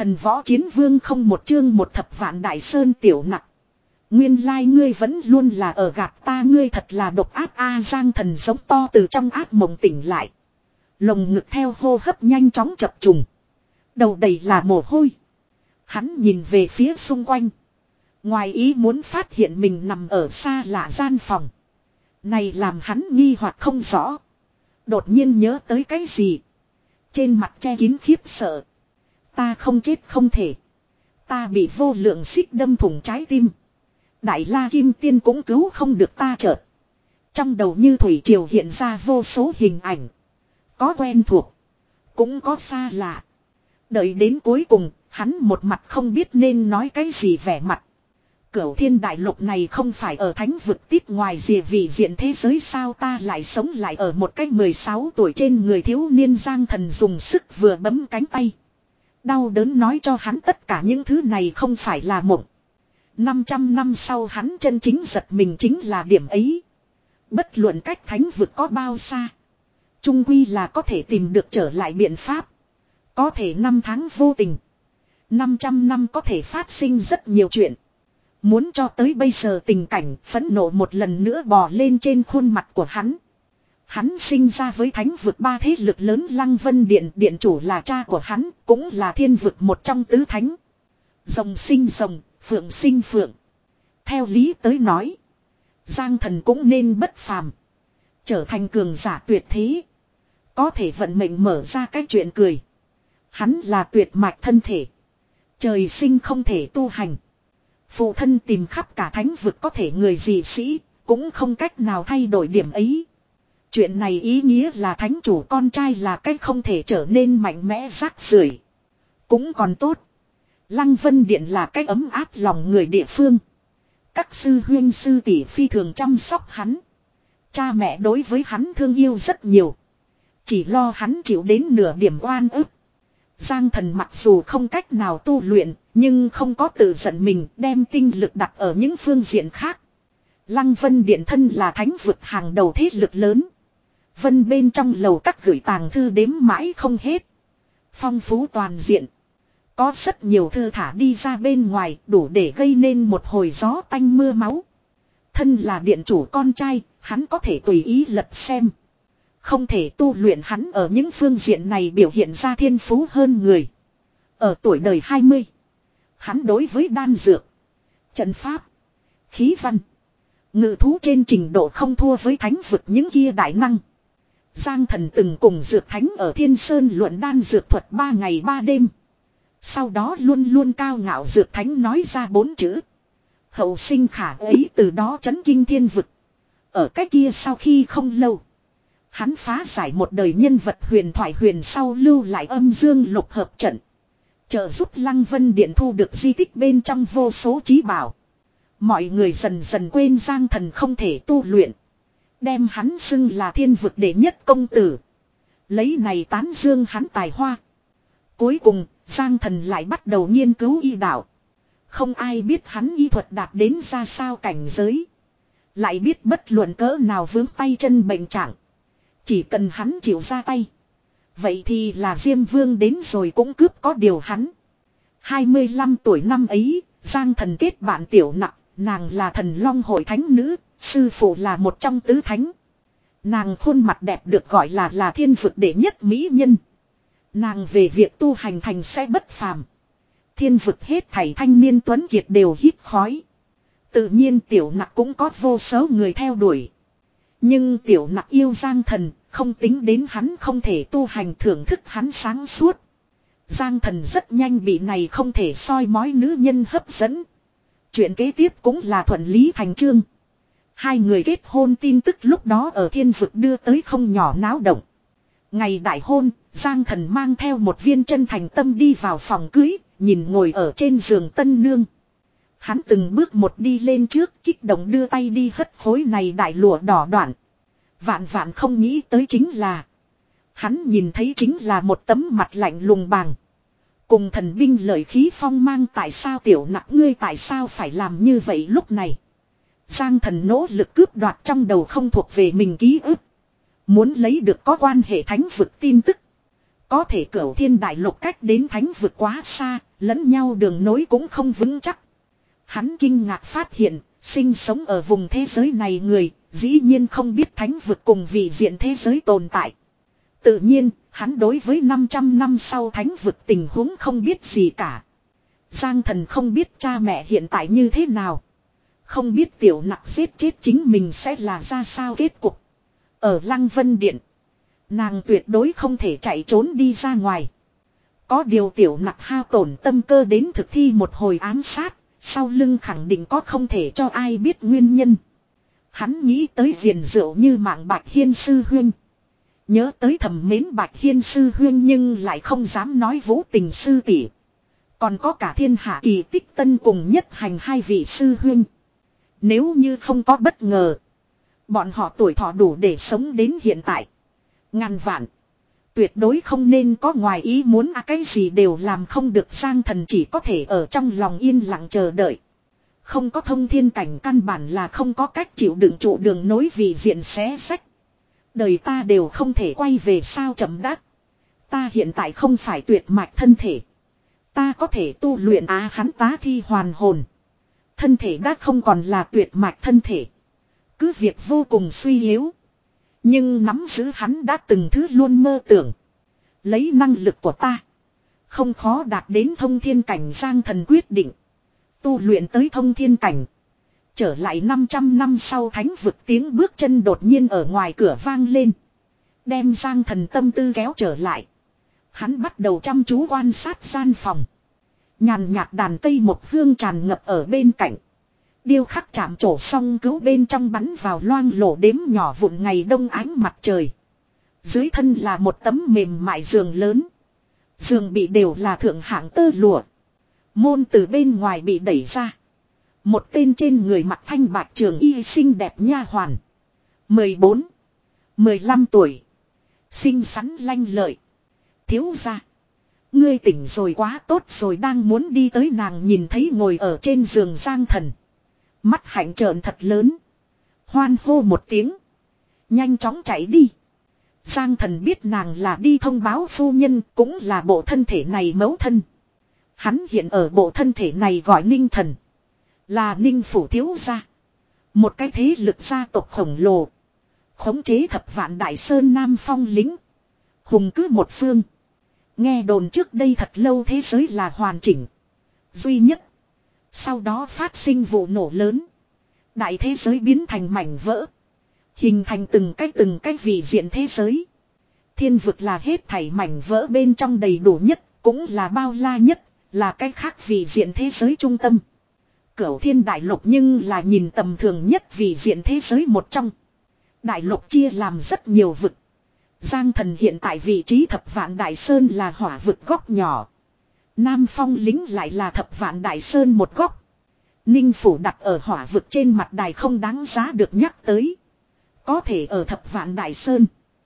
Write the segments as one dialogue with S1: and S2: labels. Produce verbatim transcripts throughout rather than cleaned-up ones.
S1: Thần võ chiến vương không một chương một thập vạn đại sơn tiểu nặc. Nguyên lai ngươi vẫn luôn là ở gạt ta, ngươi thật là độc ác a. Giang Thần giống to từ trong ác mộng tỉnh lại. Lồng ngực theo hô hấp nhanh chóng chập trùng. Đầu đầy là mồ hôi. Hắn nhìn về phía xung quanh. Ngoài ý muốn phát hiện mình nằm ở xa lạ gian phòng. Này làm hắn nghi hoặc không rõ. Đột nhiên nhớ tới cái gì. Trên mặt che kín khiếp sợ. Ta không chết không thể. Ta bị vô lượng xích đâm thủng trái tim. Đại La Kim Tiên cũng cứu không được ta chợt. Trong đầu như thủy triều hiện ra vô số hình ảnh. Có quen thuộc. Cũng có xa lạ. Đợi đến cuối cùng, hắn một mặt không biết nên nói cái gì vẻ mặt. Cửu thiên đại lục này không phải ở thánh vực tít ngoài rìa vị diện thế giới sao, ta lại sống lại ở một cái mười sáu tuổi trên người thiếu niên. Giang Thần dùng sức vừa bấm cánh tay. Đau đớn nói cho hắn tất cả những thứ này không phải là mộng. năm trăm năm sau hắn chân chính giật mình chính là điểm ấy. Bất luận cách thánh vực có bao xa, chung quy là có thể tìm được trở lại biện pháp. Có thể năm tháng vô tình, năm trăm năm có thể phát sinh rất nhiều chuyện. Muốn cho tới bây giờ tình cảnh phẫn nộ một lần nữa bò lên trên khuôn mặt của hắn. Hắn sinh ra với thánh vực ba thế lực lớn, Lăng Vân Điện điện chủ là cha của hắn, cũng là thiên vực một trong tứ thánh. Rồng sinh rồng, phượng sinh phượng. Theo lý tới nói, Giang Thần cũng nên bất phàm, trở thành cường giả tuyệt thế. Có thể vận mệnh mở ra cái chuyện cười. Hắn là tuyệt mạch thân thể, trời sinh không thể tu hành. Phụ thân tìm khắp cả thánh vực có thể người dị sĩ, cũng không cách nào thay đổi điểm ấy. Chuyện này ý nghĩa là thánh chủ con trai là cách không thể trở nên mạnh mẽ rác rưởi. Cũng còn tốt, Lăng Vân Điện là cách ấm áp lòng người địa phương. Các sư huynh sư tỷ phi thường chăm sóc hắn. Cha mẹ đối với hắn thương yêu rất nhiều. Chỉ lo hắn chịu đến nửa điểm oan ức. Giang Thần mặc dù không cách nào tu luyện, nhưng không có tự giận mình, đem tinh lực đặt ở những phương diện khác. Lăng Vân Điện thân là thánh vực hàng đầu thế lực lớn. Vân bên trong lầu các gửi tàng thư đếm mãi không hết. Phong phú toàn diện. Có rất nhiều thư thả đi ra bên ngoài, đủ để gây nên một hồi gió tanh mưa máu. Thân là điện chủ con trai, hắn có thể tùy ý lật xem. Không thể tu luyện, hắn ở những phương diện này biểu hiện ra thiên phú hơn người. Ở tuổi đời hai mươi, hắn đối với đan dược, trận pháp, khí văn, ngự thú trên trình độ không thua với thánh vực những kia đại năng. Giang Thần từng cùng Dược Thánh ở Thiên Sơn luận đan dược thuật ba ngày ba đêm. Sau đó luôn luôn cao ngạo Dược Thánh nói ra bốn chữ: hậu sinh khả ấy, từ đó chấn kinh thiên vực. Ở cái kia sau khi không lâu, hắn phá giải một đời nhân vật huyền thoại huyền sau lưu lại âm dương lục hợp trận, trợ giúp Lăng Vân Điện thu được di tích bên trong vô số chí bảo. Mọi người dần dần quên Giang Thần không thể tu luyện, đem hắn xưng là thiên vực đệ nhất công tử, lấy này tán dương hắn tài hoa. Cuối cùng, Giang Thần lại bắt đầu nghiên cứu y đạo. Không ai biết hắn y thuật đạt đến ra sao cảnh giới, lại biết bất luận cỡ nào vướng tay chân bệnh trạng, chỉ cần hắn chịu ra tay, vậy thì là Diêm Vương đến rồi cũng cướp có điều hắn. hai mươi lăm tuổi năm ấy, Giang Thần kết bạn Tiểu Nặc, nàng là Thần Long hội thánh nữ, sư phụ là một trong tứ thánh. Nàng khuôn mặt đẹp được gọi là là thiên vực đệ nhất mỹ nhân. Nàng về việc tu hành thành sẽ bất phàm. Thiên vực hết thảy thanh niên tuấn kiệt đều hít khói. Tự nhiên Tiểu Nặc cũng có vô số người theo đuổi. Nhưng Tiểu Nặc yêu Giang Thần, không tính đến hắn không thể tu hành, thưởng thức hắn sáng suốt. Giang Thần rất nhanh bị này không thể soi mói nữ nhân hấp dẫn. Chuyện kế tiếp cũng là thuận lý thành chương. Hai người kết hôn tin tức lúc đó ở thiên vực đưa tới không nhỏ náo động. Ngày đại hôn, Giang Thần mang theo một viên chân thành tâm đi vào phòng cưới, nhìn ngồi ở trên giường tân nương. Hắn từng bước một đi lên trước, kích động đưa tay đi hất khối này đại lụa đỏ đoạn. Vạn vạn không nghĩ tới chính là, hắn nhìn thấy chính là một tấm mặt lạnh lùng bàng. Cùng thần binh lợi khí phong mang. Tại sao Tiểu Nặc ngươi tại sao phải làm như vậy? Lúc này Giang Thần nỗ lực cướp đoạt trong đầu không thuộc về mình ký ức, muốn lấy được có quan hệ thánh vực tin tức. Có thể cửu thiên đại lục cách đến thánh vực quá xa, lẫn nhau đường nối cũng không vững chắc. Hắn kinh ngạc phát hiện, sinh sống ở vùng thế giới này người, dĩ nhiên không biết thánh vực cùng vị diện thế giới tồn tại. Tự nhiên, hắn đối với năm trăm năm sau thánh vực tình huống không biết gì cả. Giang Thần không biết cha mẹ hiện tại như thế nào. Không biết tiểu nặc giết chết chính mình sẽ là ra sao kết cục. Ở Lăng Vân Điện, nàng tuyệt đối không thể chạy trốn đi ra ngoài. Có điều tiểu nặc hao tổn tâm cơ đến thực thi một hồi ám sát, sau lưng khẳng định có không thể cho ai biết nguyên nhân. Hắn nghĩ tới viền rượu như mạng Bạch Hiên sư huynh. Nhớ tới thầm mến Bạch Hiên sư huynh nhưng lại không dám nói vũ tình sư tỷ. Còn có cả thiên hạ kỳ tích tân cùng nhất hành hai vị sư huynh. Nếu như không có bất ngờ, bọn họ tuổi thọ đủ để sống đến hiện tại. Ngàn vạn. Tuyệt đối không nên có ngoài ý muốn à, cái gì đều làm không được. Giang Thần chỉ có thể ở trong lòng yên lặng chờ đợi. Không có thông thiên cảnh căn bản là không có cách chịu đựng trụ đường nối vì diện xé sách. Đời ta đều không thể quay về sao chậm đắc. Ta hiện tại không phải tuyệt mạch thân thể. Ta có thể tu luyện á hắn tá thi hoàn hồn. Thân thể đã không còn là tuyệt mạch thân thể. Cứ việc vô cùng suy yếu. Nhưng nắm giữ hắn đã từng thứ luôn mơ tưởng. Lấy năng lực của ta, không khó đạt đến thông thiên cảnh. Giang Thần quyết định tu luyện tới thông thiên cảnh. Trở lại năm trăm năm sau thánh vực, tiếng bước chân đột nhiên ở ngoài cửa vang lên. Đem Giang Thần tâm tư kéo trở lại. Hắn bắt đầu chăm chú quan sát gian phòng. Nhàn nhạt đàn cây một hương tràn ngập ở bên cạnh. Điêu khắc chạm trổ song cứu bên trong bắn vào loang lổ đếm nhỏ vụn ngày đông ánh mặt trời. Dưới thân là một tấm mềm mại giường lớn. Giường bị đều là thượng hạng tơ lụa. Môn từ bên ngoài bị đẩy ra. Một tên trên người mặc thanh bạch trường y xinh đẹp nha hoàn. mười bốn, mười lăm tuổi. Xinh xắn lanh lợi. Thiếu gia, ngươi tỉnh rồi, quá tốt rồi. Đang muốn đi tới, nàng nhìn thấy ngồi ở trên giường Giang Thần. Mắt hạnh trợn thật lớn. Hoan hô một tiếng. Nhanh chóng chạy đi. Giang Thần biết nàng là đi thông báo phu nhân, cũng là bộ thân thể này mẫu thân. Hắn hiện ở bộ thân thể này gọi Ninh Thần. Là Ninh phủ thiếu gia. Một cái thế lực gia tộc khổng lồ. Khống chế thập vạn đại sơn Nam Phong lính. Hùng cứ một phương. Nghe đồn trước đây thật lâu thế giới là hoàn chỉnh, duy nhất. Sau đó phát sinh vụ nổ lớn. Đại thế giới biến thành mảnh vỡ. Hình thành từng cái từng cái vị diện thế giới. Thiên vực là hết thảy mảnh vỡ bên trong đầy đủ nhất, cũng là bao la nhất, là cái khác vị diện thế giới trung tâm. Cửu thiên đại lục nhưng là nhìn tầm thường nhất vị diện thế giới một trong. Đại lục chia làm rất nhiều vực. Giang Thần hiện tại vị trí thập vạn đại sơn là hỏa vực góc nhỏ. Nam Phong lính lại là thập vạn đại sơn một góc. Ninh phủ đặt ở hỏa vực trên mặt đài không đáng giá được nhắc tới. Có thể ở thập vạn đại sơn,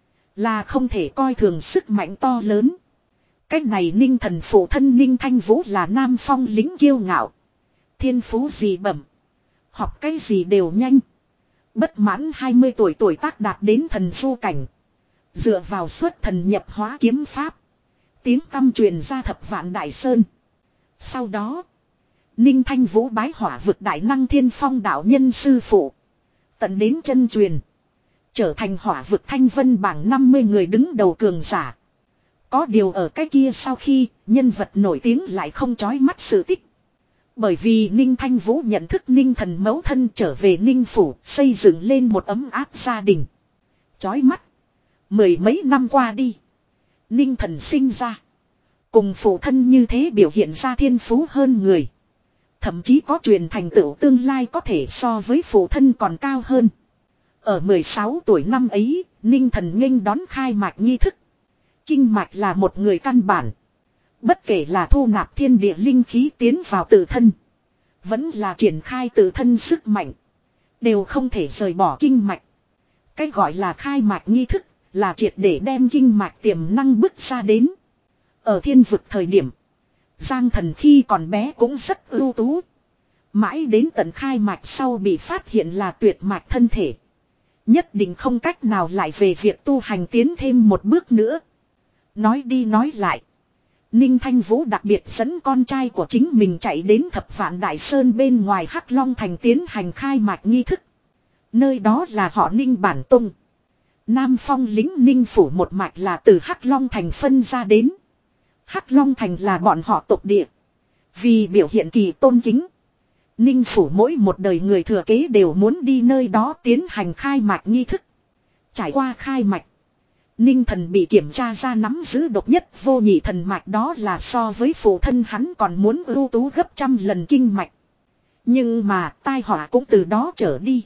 S1: là không thể coi thường sức mạnh to lớn. Cách này Ninh Thần phụ thân Ninh Thanh Vũ là Nam Phong lính kiêu ngạo. Thiên phú gì bẩm, học cái gì đều nhanh. Bất mãn hai mươi tuổi tuổi tác đạt đến thần du cảnh. Dựa vào xuất thần nhập hóa kiếm pháp, tiếng tăm truyền ra thập vạn đại sơn. Sau đó, Ninh Thanh Vũ bái hỏa vực đại năng Thiên Phong đạo nhân sư phụ, tận đến chân truyền, trở thành hỏa vực thanh vân bảng năm mươi người đứng đầu cường giả. Có điều ở cái kia sau khi, nhân vật nổi tiếng lại không chói mắt sự tích. Bởi vì Ninh Thanh Vũ nhận thức Ninh Thần mẫu thân trở về Ninh phủ, xây dựng lên một ấm áp gia đình. Chói mắt. Mười mấy năm qua đi, Ninh Thần sinh ra, cùng phụ thân như thế biểu hiện ra thiên phú hơn người. Thậm chí có truyền thành tựu tương lai có thể so với phụ thân còn cao hơn. Ở mười sáu tuổi năm ấy, Ninh Thần nghênh đón khai mạch nghi thức. Kinh mạch là một người căn bản. Bất kể là thu nạp thiên địa linh khí tiến vào tự thân, vẫn là triển khai tự thân sức mạnh, đều không thể rời bỏ kinh mạch. Cái gọi là khai mạch nghi thức, là triệt để đem kinh mạch tiềm năng bứt ra đến. Ở thiên vực thời điểm, Giang Thần khi còn bé cũng rất ưu tú. Mãi đến tận khai mạch sau bị phát hiện là tuyệt mạch thân thể. Nhất định không cách nào lại về việc tu hành tiến thêm một bước nữa. Nói đi nói lại. Ninh Thanh Vũ đặc biệt dẫn con trai của chính mình chạy đến Thập Vạn Đại Sơn bên ngoài Hắc Long Thành tiến hành khai mạc nghi thức. Nơi đó là họ Ninh bản tung. Nam Phong lính Ninh phủ một mạch là từ Hắc Long Thành phân ra đến. Hắc Long Thành là bọn họ tộc địa. Vì biểu hiện kỳ tôn kính. Ninh phủ mỗi một đời người thừa kế đều muốn đi nơi đó tiến hành khai mạc nghi thức. Trải qua khai mạch. Ninh thần bị kiểm tra ra nắm giữ độc nhất vô nhị thần mạch, đó là so với phụ thân hắn còn muốn ưu tú gấp trăm lần kinh mạch. Nhưng mà tai họa cũng từ đó trở đi.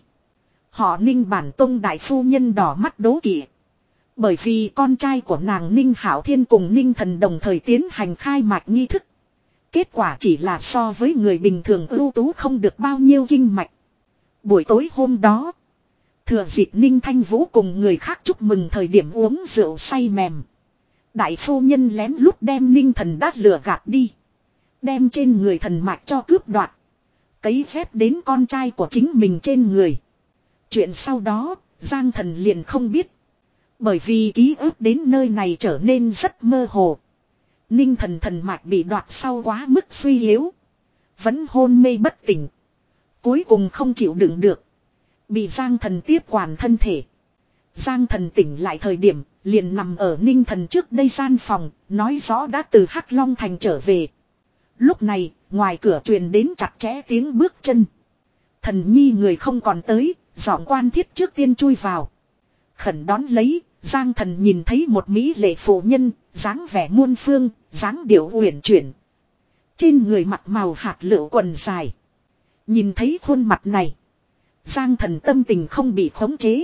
S1: Họ Ninh bản tông đại phu nhân đỏ mắt đố kỵ. Bởi vì con trai của nàng Ninh Hảo Thiên cùng Ninh thần đồng thời tiến hành khai mạch nghi thức. Kết quả chỉ là so với người bình thường ưu tú không được bao nhiêu kinh mạch. Buổi tối hôm đó, thừa dịp Ninh Thanh Vũ cùng người khác chúc mừng thời điểm uống rượu say mềm, đại phu nhân lén lút đem Ninh thần đát lừa gạt đi. Đem trên người thần mạch cho cướp đoạt. Cấy phép đến con trai của chính mình trên người. Chuyện sau đó, Giang thần liền không biết. Bởi vì ký ức đến nơi này trở nên rất mơ hồ. Ninh thần thần mạch bị đoạt sau quá mức suy yếu. Vẫn hôn mê bất tỉnh. Cuối cùng không chịu đựng được. Bị Giang thần tiếp quản thân thể. Giang thần tỉnh lại thời điểm, liền nằm ở Ninh thần trước đây gian phòng, nói rõ đã từ Hắc Long Thành trở về. Lúc này, ngoài cửa truyền đến chặt chẽ tiếng bước chân. Thần nhi người không còn tới, giọng quan thiết trước tiên chui vào. Khẩn đón lấy, Giang thần nhìn thấy một mỹ lệ phụ nhân, dáng vẻ muôn phương, dáng điệu uyển chuyển. Trên người mặt màu hạt lựu quần dài. Nhìn thấy khuôn mặt này, Giang thần tâm tình không bị khống chế.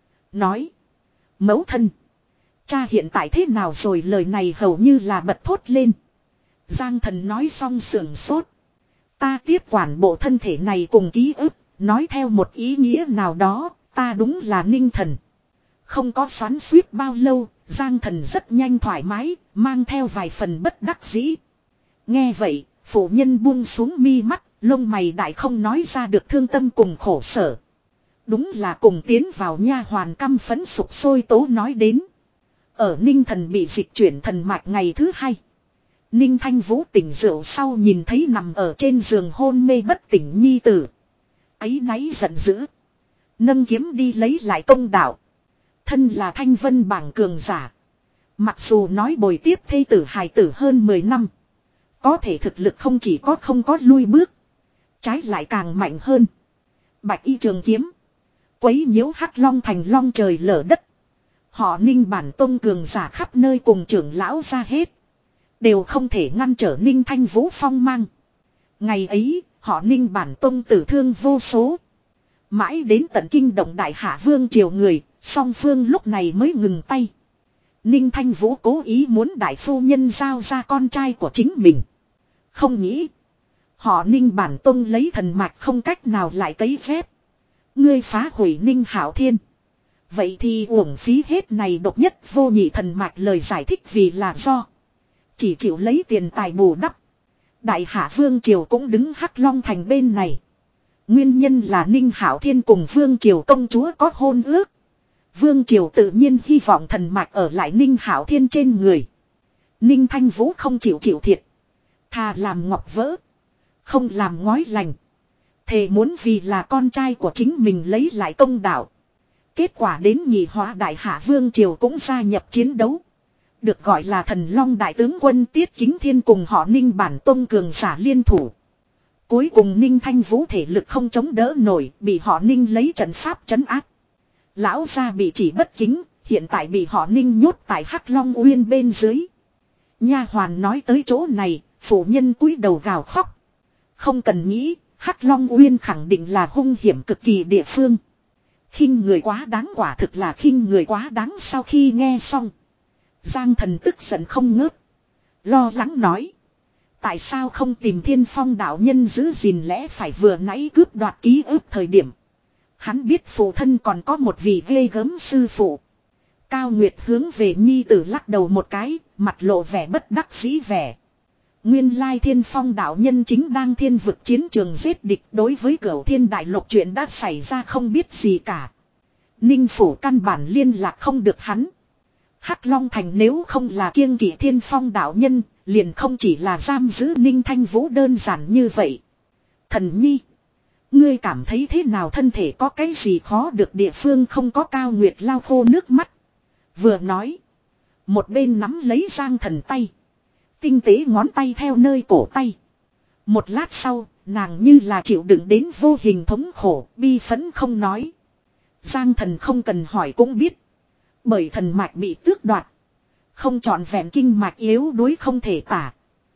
S1: Nói: mẫu thân, cha hiện tại thế nào rồi? Lời này hầu như là bật thốt lên. Giang thần nói xong sườn sốt. Ta tiếp quản bộ thân thể này cùng ký ức, nói theo một ý nghĩa nào đó, ta đúng là Ninh thần. Không có xoắn xuýt bao lâu, Giang thần rất nhanh thoải mái, mang theo vài phần bất đắc dĩ. Nghe vậy, phụ nhân buông xuống mi mắt, lông mày đại không nói ra được thương tâm cùng khổ sở. Đúng là cùng tiến vào nha hoàn căm phẫn sục sôi tố nói đến. Ở Ninh thần bị dịch chuyển thần mạch ngày thứ hai, Ninh Thanh Vũ tỉnh rượu sau nhìn thấy nằm ở trên giường hôn mê bất tỉnh nhi tử. Áy náy giận dữ, nâng kiếm đi lấy lại công đạo. Thân là Thanh Vân bảng cường giả, mặc dù nói bồi tiếp thê tử hài tử hơn mười năm, có thể thực lực không chỉ có không có lui bước, trái lại càng mạnh hơn. Bạch y trường kiếm, quấy nhiễu Hắc Long Thành long trời lở đất. Họ Ninh bản tông cường giả khắp nơi cùng trưởng lão ra hết, đều không thể ngăn trở Ninh Thanh Vũ phong mang. Ngày ấy, họ Ninh bản tông tử thương vô số. Mãi đến tận kinh động đại hạ vương triều người, song phương lúc này mới ngừng tay. Ninh Thanh Vũ cố ý muốn đại phu nhân giao ra con trai của chính mình. Không nghĩ, họ Ninh bản tông lấy thần mạch không cách nào lại cấy phép. Ngươi phá hủy Ninh Hảo Thiên, vậy thì uổng phí hết này độc nhất vô nhị thần mạch. Lời giải thích vì là do chỉ chịu lấy tiền tài bù đắp. Đại hạ vương triều cũng đứng Hắc Long Thành bên này. Nguyên nhân là Ninh Hảo Thiên cùng vương triều công chúa có hôn ước. Vương triều tự nhiên hy vọng thần mạch ở lại Ninh Hảo Thiên trên người. Ninh Thanh Vũ không chịu chịu thiệt, thà làm ngọc vỡ, không làm ngói lành. Thề muốn vì là con trai của chính mình lấy lại công đạo. Kết quả đến nhị hóa đại hạ vương triều cũng gia nhập chiến đấu. Được gọi là thần long đại tướng quân Tiết Kính Thiên cùng họ Ninh bản tông cường giả liên thủ. Cuối cùng Ninh Thanh Vũ thể lực không chống đỡ nổi, bị họ Ninh lấy trận pháp trấn áp. Lão gia bị chỉ bất kính, hiện tại bị họ Ninh nhốt tại Hắc Long Uyên bên dưới. Nha hoàn nói tới chỗ này, phụ nhân cúi đầu gào khóc. Không cần nghĩ, Hắc Long Uyên khẳng định là hung hiểm cực kỳ địa phương. Khinh người quá đáng, quả thực là khinh người quá đáng. Sau khi nghe xong, Giang thần tức giận không ngớt, lo lắng nói: tại sao không tìm Thiên Phong đạo nhân giữ gìn lẽ phải? Vừa nãy cướp đoạt ký ức thời điểm, hắn biết phụ thân còn có một vị ghê gớm sư phụ. Cao Nguyệt hướng về nhi tử lắc đầu một cái, mặt lộ vẻ bất đắc dĩ vẻ. Nguyên lai Thiên Phong đạo nhân chính đang thiên vực chiến trường giết địch, đối với Cửu Thiên Đại Lục chuyện đã xảy ra không biết gì cả. Ninh phủ căn bản liên lạc không được hắn. Hắc Long Thành nếu không là kiêng kỵ Thiên Phong đạo nhân, liền không chỉ là giam giữ Ninh Thanh Vũ đơn giản như vậy. Thần nhi, ngươi cảm thấy thế nào, thân thể có cái gì khó được địa phương không có? Cao Nguyệt lau khô nước mắt. Vừa nói, một bên nắm lấy Giang Thần tay. Tinh tế ngón tay theo nơi cổ tay. Một lát sau, nàng như là chịu đựng đến vô hình thống khổ, bi phẫn không nói. Giang Thần không cần hỏi cũng biết. Bởi thần mạch bị tước đoạt. Không trọn vẹn kinh mạch yếu đuối không thể tả.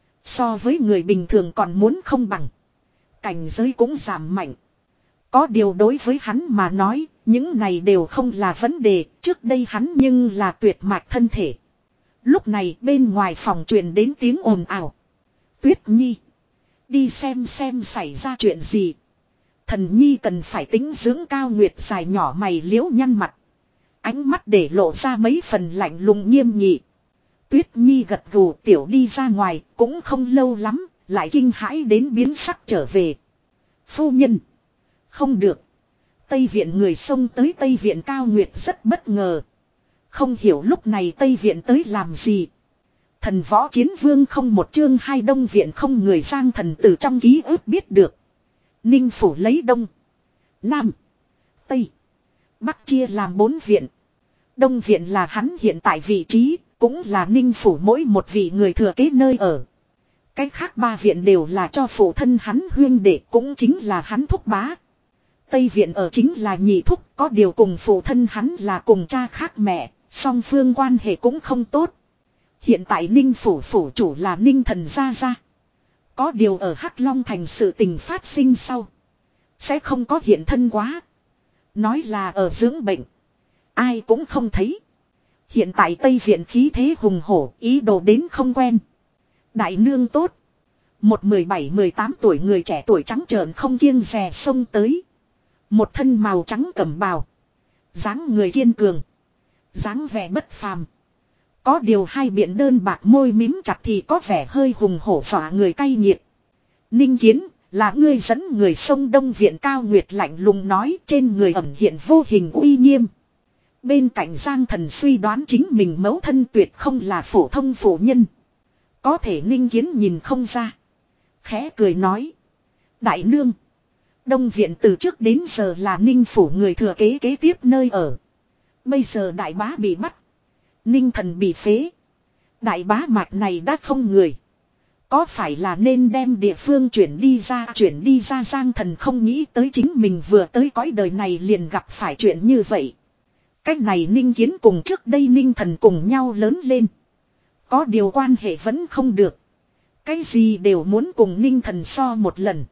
S1: So với người bình thường còn muốn không bằng. Cảnh giới cũng giảm mạnh. Có điều đối với hắn mà nói, những này đều không là vấn đề. Trước đây hắn nhưng là tuyệt mạch thân thể. Lúc này bên ngoài phòng truyền đến tiếng ồn ào. Tuyết Nhi, đi xem xem xảy ra chuyện gì. Thần Nhi cần phải tính dưỡng. Cao Nguyệt dài nhỏ mày liễu nhăn mặt. Ánh mắt để lộ ra mấy phần lạnh lùng nghiêm nghị. Tuyết Nhi gật gù, tiểu đi ra ngoài, cũng không lâu lắm, lại kinh hãi đến biến sắc trở về. Phu nhân, không được. Tây viện người xông tới Tây viện. Cao Nguyệt rất bất ngờ. Không hiểu lúc này Tây viện tới làm gì. Thần võ chiến vương không một chương hai Đông viện không người. Giang Thần từ trong ký ức biết được. Ninh phủ lấy Đông, Nam, Tây, Bắc chia làm bốn viện. Đông viện là hắn hiện tại vị trí, cũng là Ninh phủ mỗi một vị người thừa kế nơi ở. Cái khác ba viện đều là cho phụ thân hắn huyên đệ, cũng chính là hắn thúc bá. Tây viện ở chính là nhị thúc, có điều cùng phụ thân hắn là cùng cha khác mẹ, song phương quan hệ cũng không tốt. Hiện tại Ninh phủ phủ chủ là Ninh Thần gia gia. Có điều ở Hắc Long Thành sự tình phát sinh sau, sẽ không có hiện thân quá. Nói là ở dưỡng bệnh, ai cũng không thấy. Hiện tại Tây viện khí thế hùng hổ, ý đồ đến không quen. Đại nương tốt. Một mười bảy mười tám tuổi người trẻ tuổi trắng trợn không kiêng dè xông tới. Một thân màu trắng cẩm bào. Dáng người kiên cường. Dáng vẻ bất phàm. Có điều hai biện đơn bạc môi mím chặt thì có vẻ hơi hùng hổ dọa người cay nghiệt. Ninh Kiến, là ngươi dẫn người sông Đông viện. Cao Nguyệt lạnh lùng nói, trên người ẩn hiện vô hình uy nghiêm. Bên cạnh Giang Thần suy đoán chính mình mẫu thân tuyệt không là phổ thông phụ nhân. Có thể Ninh Kiến nhìn không ra. Khẽ cười nói. Đại nương, Đông viện từ trước đến giờ là Ninh phủ người thừa kế kế tiếp nơi ở. Bây giờ đại bá bị bắt, Ninh Thần bị phế, đại bá mạch này đã không người. Có phải là nên đem địa phương chuyển đi ra? Chuyển đi ra. Giang Thần không nghĩ tới chính mình vừa tới cõi đời này liền gặp phải chuyện như vậy. Cách này Ninh Kiến cùng trước đây Ninh Thần cùng nhau lớn lên. Có điều quan hệ vẫn không được. Cái gì đều muốn cùng Ninh Thần so một lần.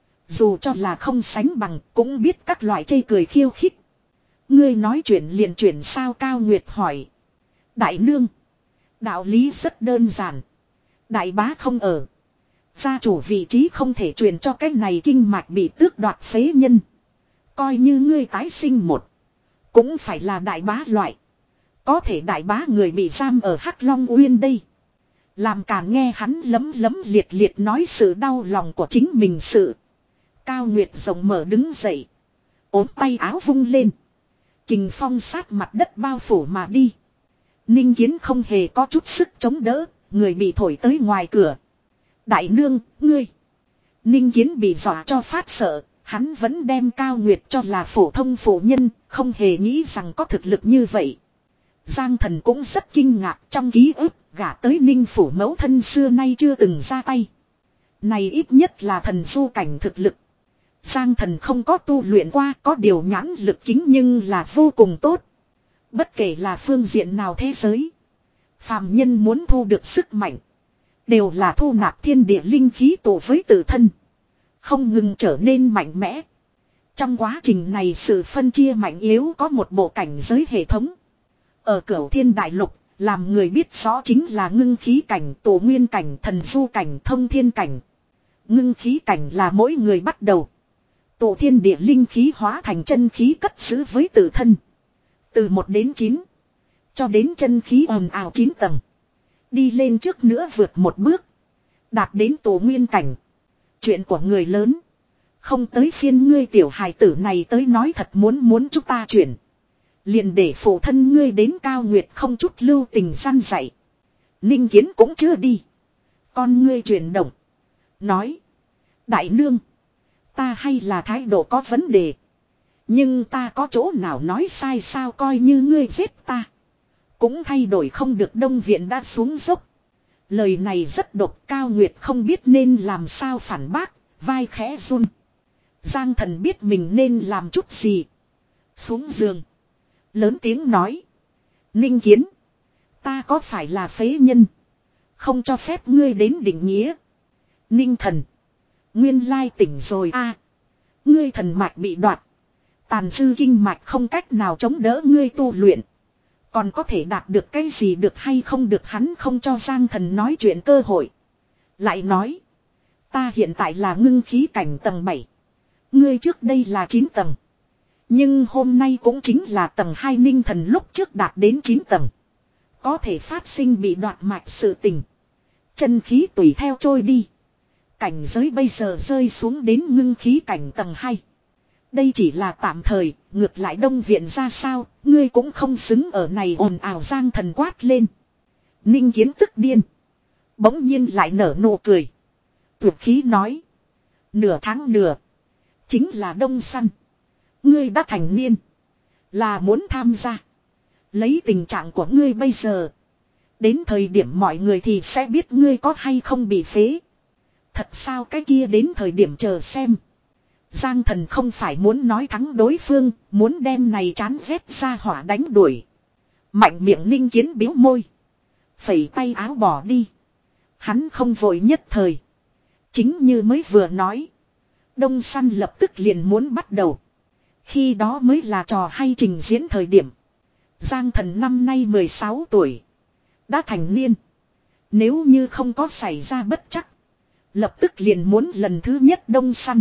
S1: Dù cho là không sánh bằng, cũng biết các loại chê cười khiêu khích. Ngươi nói chuyện liền chuyển sao? Cao Nguyệt hỏi. Đại nương, đạo lý rất đơn giản. Đại bá không ở, gia chủ vị trí không thể truyền cho cái này kinh mạch bị tước đoạt phế nhân. Coi như ngươi tái sinh một, cũng phải là đại bá loại. Có thể đại bá người bị giam ở Hắc Long Uyên đây. Làm càn nghe hắn lấm lấm liệt liệt nói sự đau lòng của chính mình sự. Cao Nguyệt rộng mở đứng dậy, ốm tay áo vung lên. Kình phong sát mặt đất bao phủ mà đi. Ninh Kiến không hề có chút sức chống đỡ, người bị thổi tới ngoài cửa. Đại nương, ngươi. Ninh Kiến bị dọa cho phát sợ, hắn vẫn đem Cao Nguyệt cho là phổ thông phụ nhân, không hề nghĩ rằng có thực lực như vậy. Giang Thần cũng rất kinh ngạc, trong ký ức, gả tới Ninh phủ mẫu thân xưa nay chưa từng ra tay. Này ít nhất là thần du cảnh thực lực. Giang Thần không có tu luyện qua, có điều nhãn lực kính nhưng là vô cùng tốt. Bất kể là phương diện nào thế giới, phàm nhân muốn thu được sức mạnh, đều là thu nạp thiên địa linh khí tổ với tự thân, không ngừng trở nên mạnh mẽ. Trong quá trình này sự phân chia mạnh yếu có một bộ cảnh giới hệ thống. Ở Cửu Thiên Đại Lục, làm người biết rõ chính là ngưng khí cảnh, tổ nguyên cảnh, thần du cảnh, thông thiên cảnh. Ngưng khí cảnh là mỗi người bắt đầu. Tổ thiên địa linh khí hóa thành chân khí cất giữ với tự thân. Từ một đến chín, cho đến chân khí ồn ào chín tầng. Đi lên trước nữa vượt một bước, đạt đến tổ nguyên cảnh. Chuyện của người lớn, không tới phiên ngươi tiểu hài tử này tới nói thật. Muốn muốn chúng ta chuyển, Liền để phụ thân ngươi đến Cao Nguyệt không chút lưu tình săn dạy. Ninh Kiến cũng chưa đi. Con ngươi chuyển động. Nói. Đại nương. Ta hay là thái độ có vấn đề. Nhưng ta có chỗ nào nói sai sao, coi như ngươi giết ta. Cũng thay đổi không được. Đông viện đã xuống dốc. Lời này rất độc. Cao Nguyệt không biết nên làm sao phản bác. Vai khẽ run. Giang Thần biết mình nên làm chút gì. Xuống giường. Lớn tiếng nói. Ninh Kiến. Ta có phải là phế nhân. Không cho phép ngươi đến định nghĩa. Ninh Thần. Nguyên lai tỉnh rồi a. À, ngươi thần mạch bị đoạt. Tàn dư kinh mạch không cách nào chống đỡ ngươi tu luyện. Còn có thể đạt được cái gì được hay không được, hắn không cho Giang Thần nói chuyện cơ hội. Lại nói. Ta hiện tại là ngưng khí cảnh tầng bảy. Ngươi trước đây là chín tầng. Nhưng hôm nay cũng chính là tầng hai. Ninh Thần lúc trước đạt đến chín tầng. Có thể phát sinh bị đoạt mạch sự tình. Chân khí tùy theo trôi đi. Cảnh giới bây giờ rơi xuống đến ngưng khí cảnh tầng hai. Đây chỉ là tạm thời, ngược lại Đông viện ra sao, ngươi cũng không xứng ở này ồn ào. Giang Thần quát lên. Ninh Kiến tức điên. Bỗng nhiên lại nở nụ cười. Tuyệt khí nói. Nửa tháng nửa. Chính là đông săn. Ngươi đã thành niên. Là muốn tham gia. Lấy tình trạng của ngươi bây giờ. Đến thời điểm mọi người thì sẽ biết ngươi có hay không bị phế. Thật sao cái kia đến thời điểm chờ xem. Giang Thần không phải muốn nói thắng đối phương. Muốn đem này chán ghét ra hỏa đánh đuổi. Mạnh miệng Ninh Kiến biếu môi. Phẩy tay áo bỏ đi. Hắn không vội nhất thời. Chính như mới vừa nói. Đông săn lập tức liền muốn bắt đầu. Khi đó mới là trò hay trình diễn thời điểm. Giang Thần năm nay mười sáu tuổi. Đã thành niên. Nếu như không có xảy ra bất trắc. Lập tức liền muốn lần thứ nhất đông săn.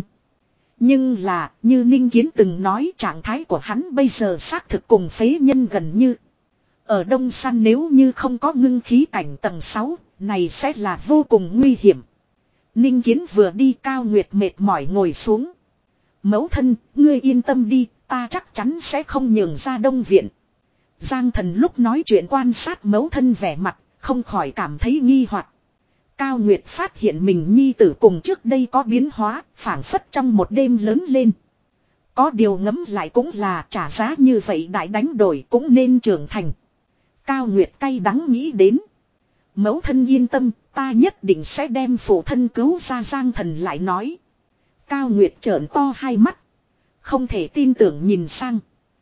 S1: Nhưng là như Ninh Kiến từng nói, trạng thái của hắn bây giờ xác thực cùng phế nhân gần như. Ở đông săn nếu như không có ngưng khí cảnh tầng sáu. Này sẽ là vô cùng nguy hiểm. Ninh Kiến vừa đi, Cao Nguyệt mệt mỏi ngồi xuống. Mẫu thân, ngươi yên tâm đi, ta chắc chắn sẽ không nhường ra Đông viện. Giang Thần lúc nói chuyện quan sát mẫu thân vẻ mặt, không khỏi cảm thấy nghi hoặc. Cao Nguyệt phát hiện mình nhi tử cùng trước đây có biến hóa, phảng phất trong một đêm lớn lên. Có điều ngẫm lại cũng là trả giá như vậy đại đánh đổi cũng nên trưởng thành. Cao Nguyệt cay đắng nghĩ đến. Mẫu thân yên tâm, ta nhất định sẽ đem phụ thân cứu ra. Giang Thần lại nói. Cao Nguyệt trợn to hai mắt. Không thể tin tưởng nhìn sang.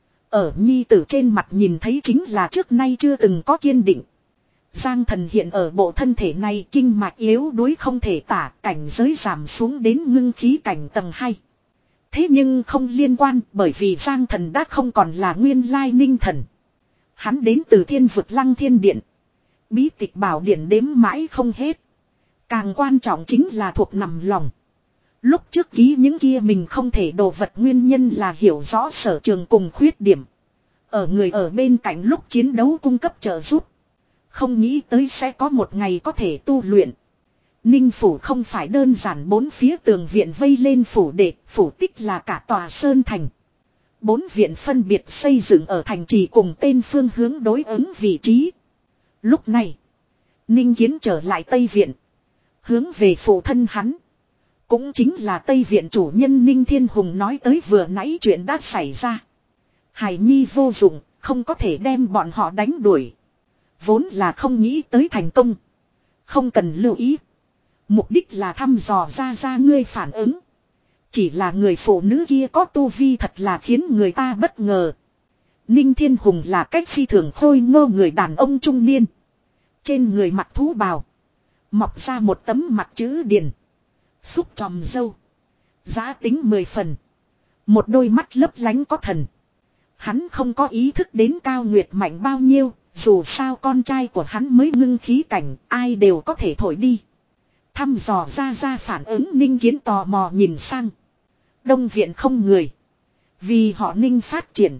S1: Ở nhi tử trên mặt nhìn thấy chính là trước nay chưa từng có kiên định. Giang Thần hiện ở bộ thân thể này kinh mạch yếu đuối không thể tả, cảnh giới giảm xuống đến ngưng khí cảnh tầng hai. Thế nhưng không liên quan, bởi vì Giang Thần đã không còn là nguyên lai Ninh Thần. Hắn đến từ thiên vực Lăng Thiên Điện. Bí tịch bảo điện đếm mãi không hết. Càng quan trọng chính là thuộc nằm lòng. Lúc trước ký những kia mình không thể đồ vật nguyên nhân là hiểu rõ sở trường cùng khuyết điểm. Ở người ở bên cạnh lúc chiến đấu cung cấp trợ giúp. Không nghĩ tới sẽ có một ngày có thể tu luyện. Ninh phủ không phải đơn giản bốn phía tường viện vây lên phủ đệ, phủ tích là cả tòa sơn thành. Bốn viện phân biệt xây dựng ở thành trì cùng tên phương hướng đối ứng vị trí. Lúc này, Ninh Kiến trở lại Tây Viện. Hướng về phụ thân hắn. Cũng chính là Tây Viện chủ nhân Ninh Thiên Hùng nói tới vừa nãy chuyện đã xảy ra. Hải Nhi vô dụng, không có thể đem bọn họ đánh đuổi. Vốn là không nghĩ tới thành công. Không cần lưu ý. Mục đích là thăm dò ra ra ngươi phản ứng. Chỉ là người phụ nữ kia có tu vi thật là khiến người ta bất ngờ. Ninh Thiên Hùng là cách phi thường khôi ngô người đàn ông trung niên. Trên người mặc thú bào. Mọc ra một tấm mặt chữ điền. Xúc tròm dâu. Giá tính mười phần. Một đôi mắt lấp lánh có thần. Hắn không có ý thức đến Cao Nguyệt mạnh bao nhiêu. Dù sao con trai của hắn mới ngưng khí cảnh. Ai đều có thể thổi đi. Thăm dò ra ra phản ứng. Ninh Kiến tò mò nhìn sang. Đông viện không người. Vì họ Ninh phát triển.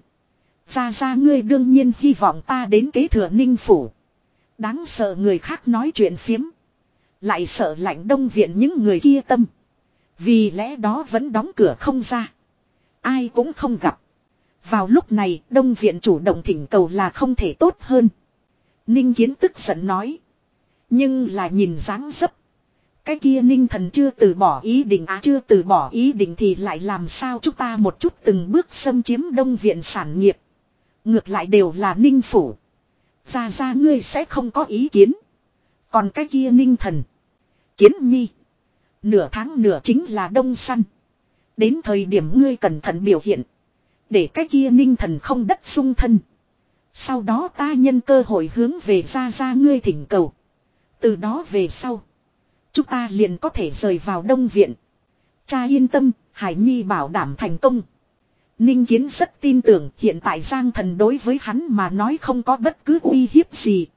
S1: Ra ra ngươi đương nhiên hy vọng ta đến kế thừa Ninh phủ. Đáng sợ người khác nói chuyện phiếm. Lại sợ lạnh Đông viện những người kia tâm. Vì lẽ đó vẫn đóng cửa không ra. Ai cũng không gặp. Vào lúc này Đông Viện chủ động thỉnh cầu là không thể tốt hơn. Ninh Kiến tức giận nói. Nhưng là nhìn dáng dấp. Cái kia Ninh thần chưa từ bỏ ý định à, chưa từ bỏ ý định thì lại làm sao chúng ta một chút từng bước xâm chiếm Đông Viện sản nghiệp. Ngược lại đều là Ninh phủ. Ra ra ngươi sẽ không có ý kiến. Còn cái kia Ninh thần. Kiến nhi. Nửa tháng nửa chính là đông săn. Đến thời điểm ngươi cẩn thận biểu hiện. Để cái kia Ninh thần không đất sung thân. Sau đó ta nhân cơ hội hướng về ra ra ngươi thỉnh cầu. Từ đó về sau. Chúng ta liền có thể rời vào Đông Viện. Cha yên tâm, Hải Nhi bảo đảm thành công. Ninh Kiến rất tin tưởng hiện tại Giang Thần đối với hắn mà nói không có bất cứ uy hiếp gì.